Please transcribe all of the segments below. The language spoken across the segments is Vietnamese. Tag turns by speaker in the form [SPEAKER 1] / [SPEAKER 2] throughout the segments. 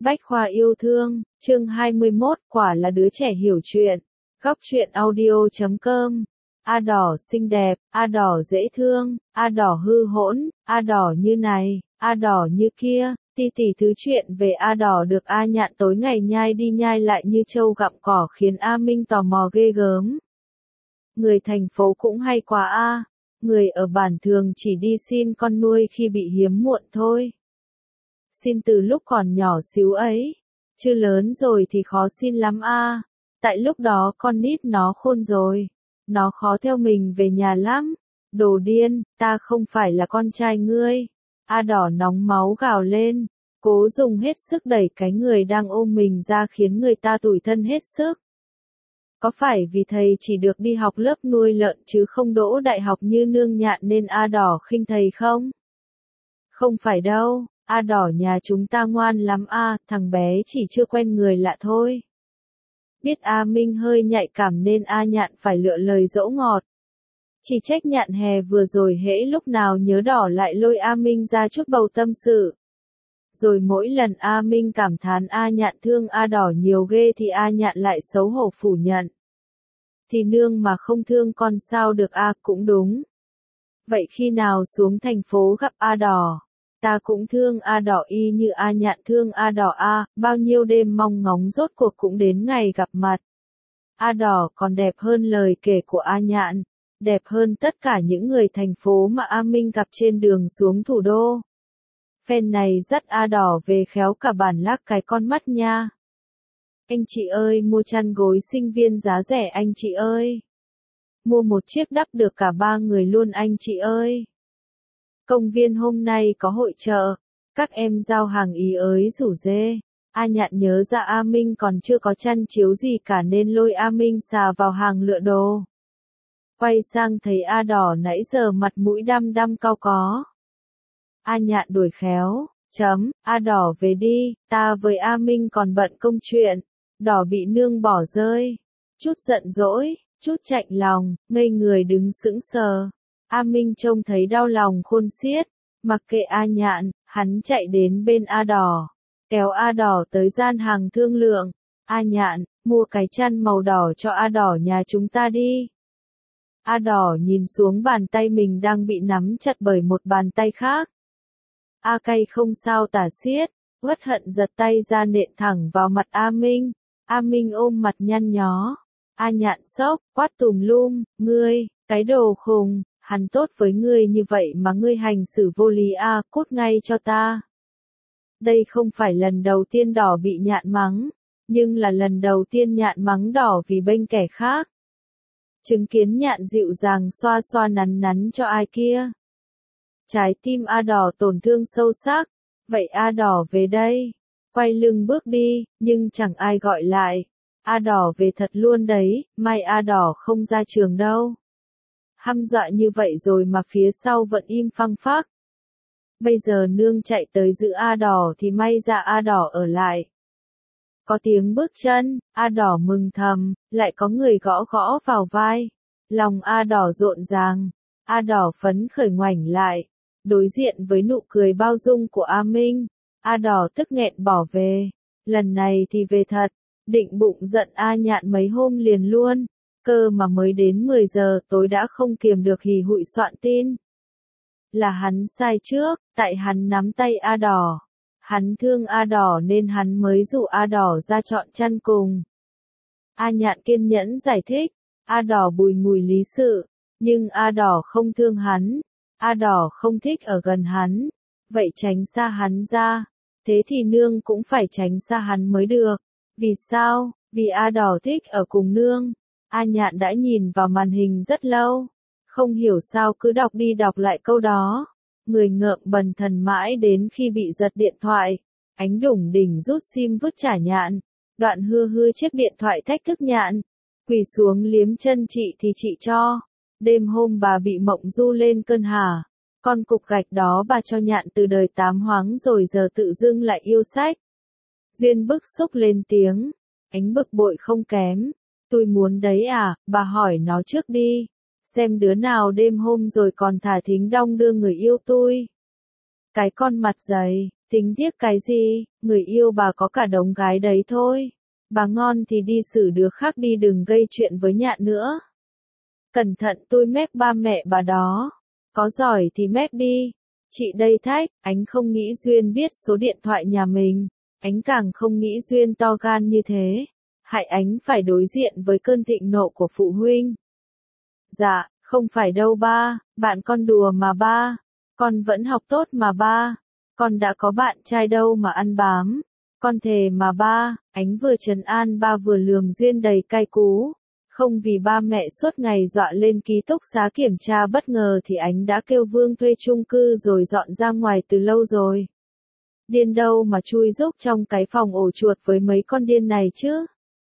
[SPEAKER 1] Bách khoa yêu thương, chương 21, quả là đứa trẻ hiểu chuyện. Góc truyện audio.com. A đỏ xinh đẹp, A đỏ dễ thương, A đỏ hư hỗn, A đỏ như này, A đỏ như kia, tỷ thứ chuyện về A đỏ được A Nhạn tối ngày nhai đi nhai lại như trâu gặm cỏ khiến A Minh tò mò ghê gớm. Người thành phố cũng hay quá a, người ở bản thường chỉ đi xin con nuôi khi bị hiếm muộn thôi. Xin từ lúc còn nhỏ xíu ấy, chứ lớn rồi thì khó xin lắm a. Tại lúc đó con nít nó khôn rồi, nó khó theo mình về nhà lắm. Đồ điên, ta không phải là con trai ngươi. A đỏ nóng máu gào lên, cố dùng hết sức đẩy cái người đang ôm mình ra khiến người ta tủi thân hết sức. Có phải vì thầy chỉ được đi học lớp nuôi lợn chứ không đỗ đại học như Nương Nhạn nên A đỏ khinh thầy không? Không phải đâu, A đỏ nhà chúng ta ngoan lắm a, thằng bé chỉ chưa quen người lạ thôi. Biết A Minh hơi nhạy cảm nên A Nhạn phải lựa lời dỗ ngọt. Chỉ trách Nhạn hè vừa rồi hễ lúc nào nhớ đỏ lại lôi A Minh ra chút bầu tâm sự. Rồi mỗi lần A Minh cảm thán A Nhạn thương A đỏ nhiều ghê thì A Nhạn lại xấu hổ phủ nhận. Thì nương mà không thương con sao được a, cũng đúng. Vậy khi nào xuống thành phố gặp A đỏ, ta cũng thương A đỏ y như A Nhạn thương A đỏ a, bao nhiêu đêm mong ngóng rốt cuộc cũng đến ngày gặp mặt. A đỏ còn đẹp hơn lời kể của A Nhạn, đẹp hơn tất cả những người thành phố mà A Minh gặp trên đường xuống thủ đô. Phen này dắt A đỏ về khéo cả bản lác cái con mắt nha. Anh chị ơi mua chăn gối sinh viên giá rẻ anh chị ơi. Mua một chiếc đắp được cả 3 người luôn anh chị ơi. Công viên hôm nay có hội chợ, các em giao hàng ý ới rủ dê. A Nhạn nhớ ra A Minh còn chưa có chăn chiếu gì cả nên lôi A Minh xà vào hàng lựa đồ. Quay sang thấy A đỏ nãy giờ mặt mũi đăm đăm cau có. A Nhạn đuổi khéo, A đỏ về đi, ta với A Minh còn bận công chuyện. Đỏ bị nương bỏ rơi, chút giận dỗi, chút chạnh lòng, ngây người đứng sững sờ. A Minh trông thấy đau lòng khôn xiết, mặc kệ A Nhạn, hắn chạy đến bên A đỏ, kéo A đỏ tới gian hàng thương lượng. A Nhạn, mua cái chăn màu đỏ cho A đỏ nhà chúng ta đi. A đỏ nhìn xuống bàn tay mình đang bị nắm chặt bởi một bàn tay khác. A cay không sao tả xiết, uất hận giật tay ra nện thẳng vào mặt A Minh. A Minh ôm mặt nhăn nhó. A Nhạn sốc, quát tùm lum, ngươi, cái đồ khùng, hắn tốt với ngươi như vậy mà ngươi hành xử vô lý a, cút ngay cho ta. Đây không phải lần đầu tiên đỏ bị Nhạn mắng, nhưng là lần đầu tiên Nhạn mắng đỏ vì bênh kẻ khác. Chứng kiến Nhạn dịu dàng xoa xoa nắn nắn cho ai kia. Trái tim A đỏ tổn thương sâu sắc, vậy A đỏ về đây. Quay lưng bước đi, nhưng chẳng ai gọi lại. A đỏ về thật luôn đấy, may A đỏ không ra trường đâu. Hăm dọa như vậy rồi mà phía sau vẫn im phăng phắc. Bây giờ nương chạy tới giữ A đỏ thì may ra A đỏ ở lại. Có tiếng bước chân, A đỏ mừng thầm, lại có người gõ gõ vào vai. Lòng A đỏ rộn ràng, A đỏ phấn khởi ngoảnh lại, đối diện với nụ cười bao dung của A Minh. A đỏ tức nghẹn bỏ về, lần này thì về thật, định bụng giận A Nhạn mấy hôm liền luôn, cơ mà mới đến 10 giờ tối đã không kiềm được hì hụi soạn tin. Là hắn sai trước, tại hắn nắm tay A đỏ, hắn thương A đỏ nên hắn mới dụ A đỏ ra chọn chăn cùng. A Nhạn kiên nhẫn giải thích, A đỏ bùi ngùi lý sự, nhưng A đỏ không thương hắn, A đỏ không thích ở gần hắn, vậy tránh xa hắn ra. Thế thì nương cũng phải tránh xa hắn mới được. Vì sao? Vì A đỏ thích ở cùng nương. A Nhạn đã nhìn vào màn hình rất lâu. Không hiểu sao cứ đọc đi đọc lại câu đó. Người ngợm bần thần mãi đến khi bị giật điện thoại. Ánh đủng đỉnh rút sim vứt trả Nhạn. Đoạn hưa hưa chiếc điện thoại thách thức Nhạn. Quỳ xuống liếm chân chị thì chị cho. Đêm hôm bà bị mộng du lên cơn hả. Con cục gạch đó bà cho Nhạn từ đời 8 hoáng rồi giờ tự dưng lại yêu sách. Duyên bức xúc lên tiếng. Ánh bực bội không kém. Tôi muốn đấy à, bà hỏi nó trước đi. Xem đứa nào đêm hôm rồi còn thả thính đong đưa người yêu tôi. Cái con mặt dày, Tính tiếc cái gì, người yêu bà có cả đống gái đấy thôi. Bà ngon thì đi xử đứa khác đi, đừng gây chuyện với Nhạn nữa. Cẩn thận tôi mép ba mẹ bà đó. Có giỏi thì mép đi. Chị đây thách, anh không nghĩ Duyên biết số điện thoại nhà mình. Anh càng không nghĩ Duyên to gan như thế. Hại anh phải đối diện với cơn thịnh nộ của phụ huynh. Dạ, không phải đâu ba, bạn con đùa mà ba. Con vẫn học tốt mà ba. Con đã có bạn trai đâu mà ăn bám. Con thề mà ba, ánh vừa trấn an ba vừa lườm Duyên đầy cay cú. Không vì ba mẹ suốt ngày dọa lên ký túc xá kiểm tra bất ngờ thì ánh đã kêu Vương thuê chung cư rồi dọn ra ngoài từ lâu rồi. Điên đâu mà chui rúc trong cái phòng ổ chuột với mấy con điên này chứ.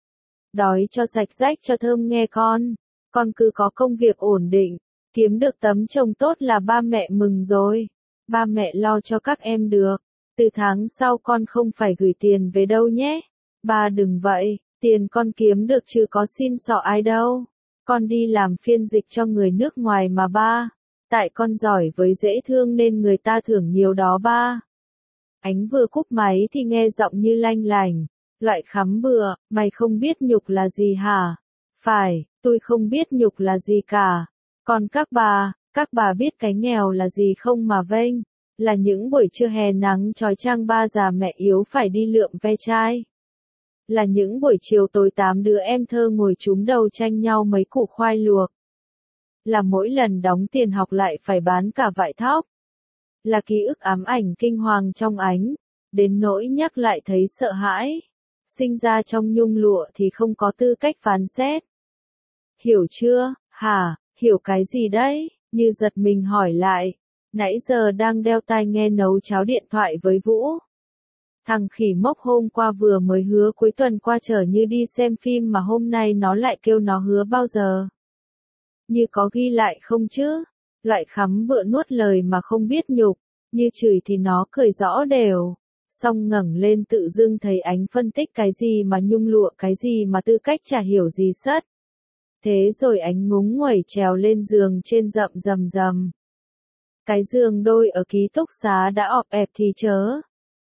[SPEAKER 1] Đói cho sạch rách cho thơm nghe con cứ có công việc ổn định, kiếm được tấm chồng tốt là ba mẹ mừng rồi. Ba mẹ lo cho các em được, từ tháng sau con không phải gửi tiền về đâu nhé. Ba đừng vậy, tiền con kiếm được chứ có xin xỏ ai đâu. Con đi làm phiên dịch cho người nước ngoài mà ba. Tại con giỏi với dễ thương nên người ta thưởng nhiều đó ba. Ánh vừa cúp máy thì nghe giọng như lanh lành. Loại khắm bừa, mày không biết nhục là gì hả? Phải, tôi không biết nhục là gì cả. Còn các bà biết cái nghèo là gì không mà vênh? Là những buổi trưa hè nắng chói chang ba già mẹ yếu phải đi lượm ve chai. Là những buổi chiều tối 8 đứa em thơ ngồi chúm đầu tranh nhau mấy củ khoai luộc. Là mỗi lần đóng tiền học lại phải bán cả vải thóc. Là ký ức ám ảnh kinh hoàng trong ánh, đến nỗi nhắc lại thấy sợ hãi. Sinh ra trong nhung lụa thì không có tư cách phán xét. Hiểu chưa, hả, hiểu cái gì đấy, như giật mình hỏi lại. Nãy giờ đang đeo tai nghe nấu cháo điện thoại với Vũ. Thằng khỉ mốc hôm qua vừa mới hứa cuối tuần qua chở Như đi xem phim mà hôm nay nó lại kêu nó hứa bao giờ. Như có ghi lại không chứ? Loại khắm bựa nuốt lời mà không biết nhục, Như chửi thì nó cười rõ đều. Xong ngẩng lên tự dưng thấy ánh phân tích cái gì mà nhung lụa cái gì mà tư cách chả hiểu gì sất. Thế rồi ánh ngúng nguẩy trèo lên giường trên rậm rầm rầm. Cái giường đôi ở ký túc xá đã ọp ẹp thì chớ.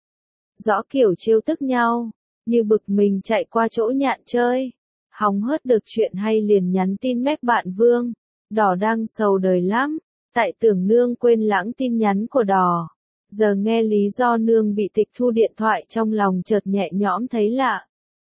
[SPEAKER 1] Rõ kiểu trêu tức nhau, Như bực mình chạy qua chỗ Nhạn chơi. Hóng hớt được chuyện hay liền nhắn tin mép bạn Vương. Đỏ đang sầu đời lắm, tại tưởng nương quên lãng tin nhắn của Đỏ. Giờ nghe lý do nương bị tịch thu điện thoại trong lòng chợt nhẹ nhõm thấy lạ.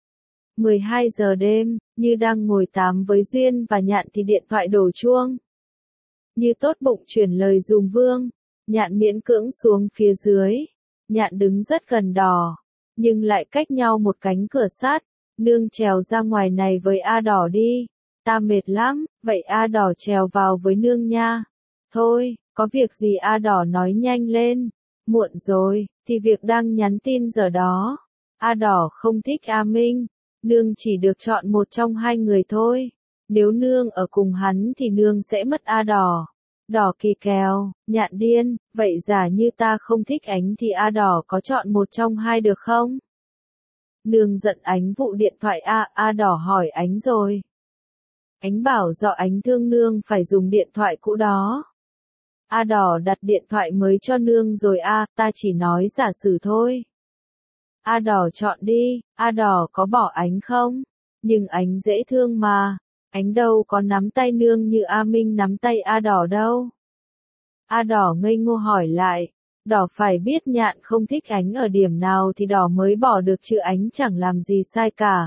[SPEAKER 1] 12 giờ đêm, Như đang ngồi tám với Duyên và Nhạn thì điện thoại đổ chuông. Như tốt bụng chuyển lời dùm Vương, Nhạn miễn cưỡng xuống phía dưới. Nhạn đứng rất gần Đỏ, nhưng lại cách nhau một cánh cửa sắt. Nương trèo ra ngoài này với A Đỏ đi, ta mệt lắm, vậy A Đỏ trèo vào với nương nha. Thôi, có việc gì A Đỏ nói nhanh lên. Muộn rồi, thì việc đang nhắn tin giờ đó. A Đỏ không thích A Minh, nương chỉ được chọn một trong hai người thôi. Nếu nương ở cùng hắn thì nương sẽ mất A Đỏ. Đỏ kỳ kèo, Nhạn điên, vậy giả như ta không thích ánh thì A Đỏ có chọn một trong hai được không? Nương giận ánh vụ điện thoại A Đỏ hỏi ánh rồi. Ánh bảo do ánh thương nương phải dùng điện thoại cũ đó. A Đỏ đặt điện thoại mới cho nương rồi ta chỉ nói giả sử thôi. A Đỏ chọn đi, A Đỏ có bỏ ánh không? Nhưng ánh dễ thương mà, ánh đâu có nắm tay nương như A Minh nắm tay A Đỏ đâu. A Đỏ ngây ngô hỏi lại, Đỏ phải biết Nhạn không thích ánh ở điểm nào thì Đỏ mới bỏ được chứ ánh chẳng làm gì sai cả.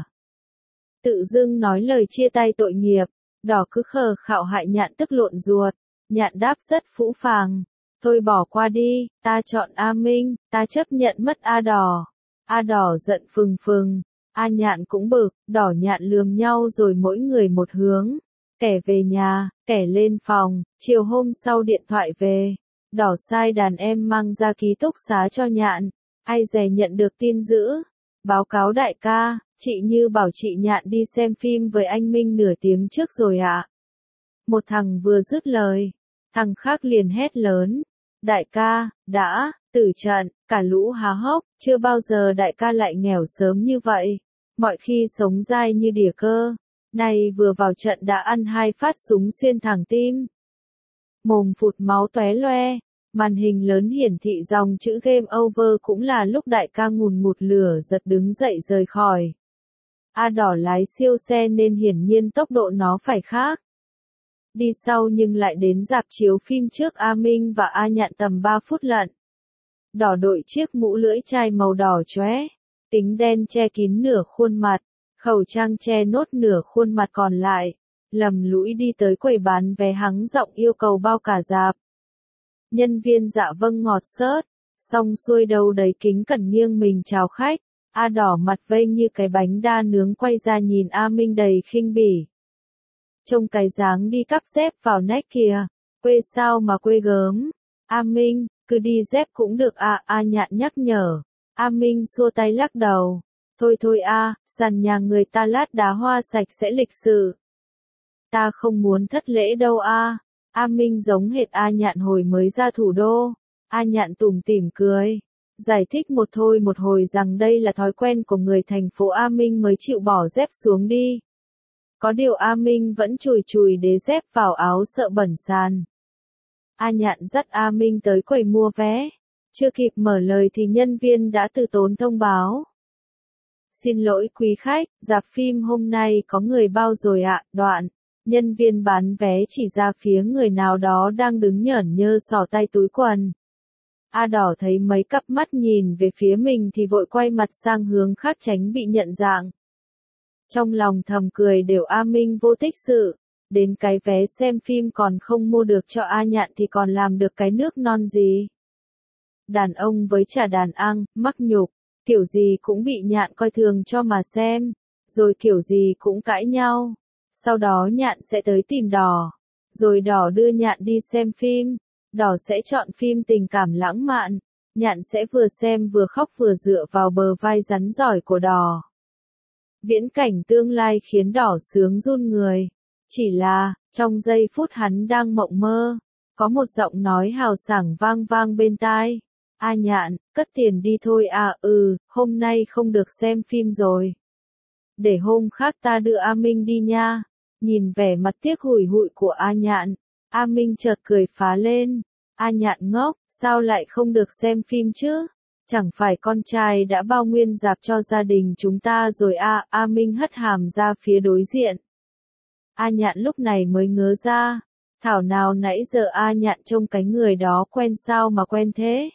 [SPEAKER 1] Tự dưng nói lời chia tay tội nghiệp, Đỏ cứ khờ khạo hại Nhạn tức lộn ruột. Nhạn đáp rất phũ phàng, thôi bỏ qua đi, ta chọn A Minh, ta chấp nhận mất A Đỏ. A Đỏ giận phừng phừng, A Nhạn cũng bực, Đỏ Nhạn lườm nhau rồi mỗi người một hướng. Kẻ về nhà, kẻ lên phòng, chiều hôm sau điện thoại về. Đỏ sai đàn em mang ra ký túc xá cho Nhạn, ai dè nhận được tin dữ. Báo cáo đại ca, chị Như bảo chị Nhạn đi xem phim với anh Minh nửa tiếng trước rồi ạ. Một thằng vừa dứt lời, thằng khác liền hét lớn. Đại ca, đã, tử trận, cả lũ há hốc, chưa bao giờ đại ca lại nghèo sớm như vậy. Mọi khi sống dai như đỉa cơ. Này vừa vào trận đã ăn 2 phát súng xuyên thẳng tim. Mồm phụt máu tóe loe, Màn hình lớn hiển thị dòng chữ Game Over cũng là lúc đại ca ngùn ngụt lửa giật đứng dậy rời khỏi. A Đỏ lái siêu xe nên hiển nhiên tốc độ nó phải khác. Đi sau nhưng lại đến rạp chiếu phim trước A Minh và A Nhạn tầm 3 phút lận. Đỏ đội chiếc mũ lưỡi chai màu đỏ chóe, kính đen che kín nửa khuôn mặt, khẩu trang che nốt nửa khuôn mặt còn lại, lầm lũi đi tới quầy bán vé hắng giọng yêu cầu bao cả rạp. Nhân viên dạ vâng ngọt xớt, xong xuôi đâu đấy kính cẩn nghiêng mình chào khách. A Đỏ mặt vênh như cái bánh đa nướng quay ra nhìn A Minh đầy khinh bỉ. Trông cái dáng đi cắp dép vào nách kìa, quê sao mà quê gớm. A Minh, cứ đi dép cũng được à, A Nhạn nhắc nhở. A Minh xua tay lắc đầu. Thôi thôi a, sàn nhà người ta lát đá hoa sạch sẽ lịch sự. Ta không muốn thất lễ đâu a. A Minh giống hệt A Nhạn hồi mới ra thủ đô. A Nhạn tủm tỉm cười. Giải thích một thôi một hồi rằng đây là thói quen của người thành phố. A Minh mới chịu bỏ dép xuống đi. Có điều A Minh vẫn chùi chùi đế dép vào áo sợ bẩn sàn. A Nhạn dắt A Minh tới quầy mua vé. Chưa kịp mở lời thì nhân viên đã từ tốn thông báo. Xin lỗi quý khách, rạp phim hôm nay có người bao rồi ạ, đoạn. Nhân viên bán vé chỉ ra phía người nào đó đang đứng nhởn nhơ xỏ tay túi quần. A Đỏ thấy mấy cặp mắt nhìn về phía mình thì vội quay mặt sang hướng khác tránh bị nhận dạng. Trong lòng thầm cười đều A Minh vô tích sự, đến cái vé xem phim còn không mua được cho A Nhạn thì còn làm được cái nước non gì. Đàn ông với trả đàn ăn, mắc nhục, kiểu gì cũng bị Nhạn coi thường cho mà xem, rồi kiểu gì cũng cãi nhau. Sau đó Nhạn sẽ tới tìm Đỏ, rồi Đỏ đưa Nhạn đi xem phim. Đỏ sẽ chọn phim tình cảm lãng mạn, Nhạn sẽ vừa xem vừa khóc vừa dựa vào bờ vai rắn giỏi của Đỏ. Viễn cảnh tương lai khiến Đỏ sướng run người. Chỉ là, trong giây phút hắn đang mộng mơ, có một giọng nói hào sảng vang vang bên tai. A Nhạn, cất tiền đi thôi à, hôm nay không được xem phim rồi. Để hôm khác ta đưa A Minh đi nha. Nhìn vẻ mặt tiếc hủi hụi của A Nhạn, A Minh chợt cười phá lên. A Nhạn ngốc, sao lại không được xem phim chứ? Chẳng phải con trai đã bao nguyên rạp cho gia đình chúng ta rồi à? A Minh hất hàm ra phía đối diện. A Nhạn lúc này mới ngớ ra. Thảo nào nãy giờ A Nhạn trông cái người đó quen sao mà quen thế?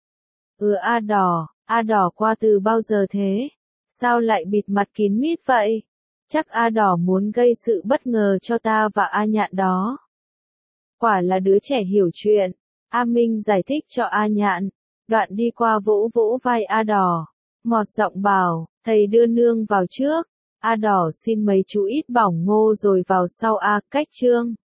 [SPEAKER 1] A Đỏ qua từ bao giờ thế? Sao lại bịt mặt kín mít vậy? Chắc A Đỏ muốn gây sự bất ngờ cho ta và A Nhạn đó. Quả là đứa trẻ hiểu chuyện. A Minh giải thích cho A Nhạn. Đoạn đi qua vỗ vỗ vai A Đỏ. Mọt giọng bảo, thầy đưa nương vào trước. A Đỏ xin mấy chú ít bỏng ngô rồi vào sau a, cách chương.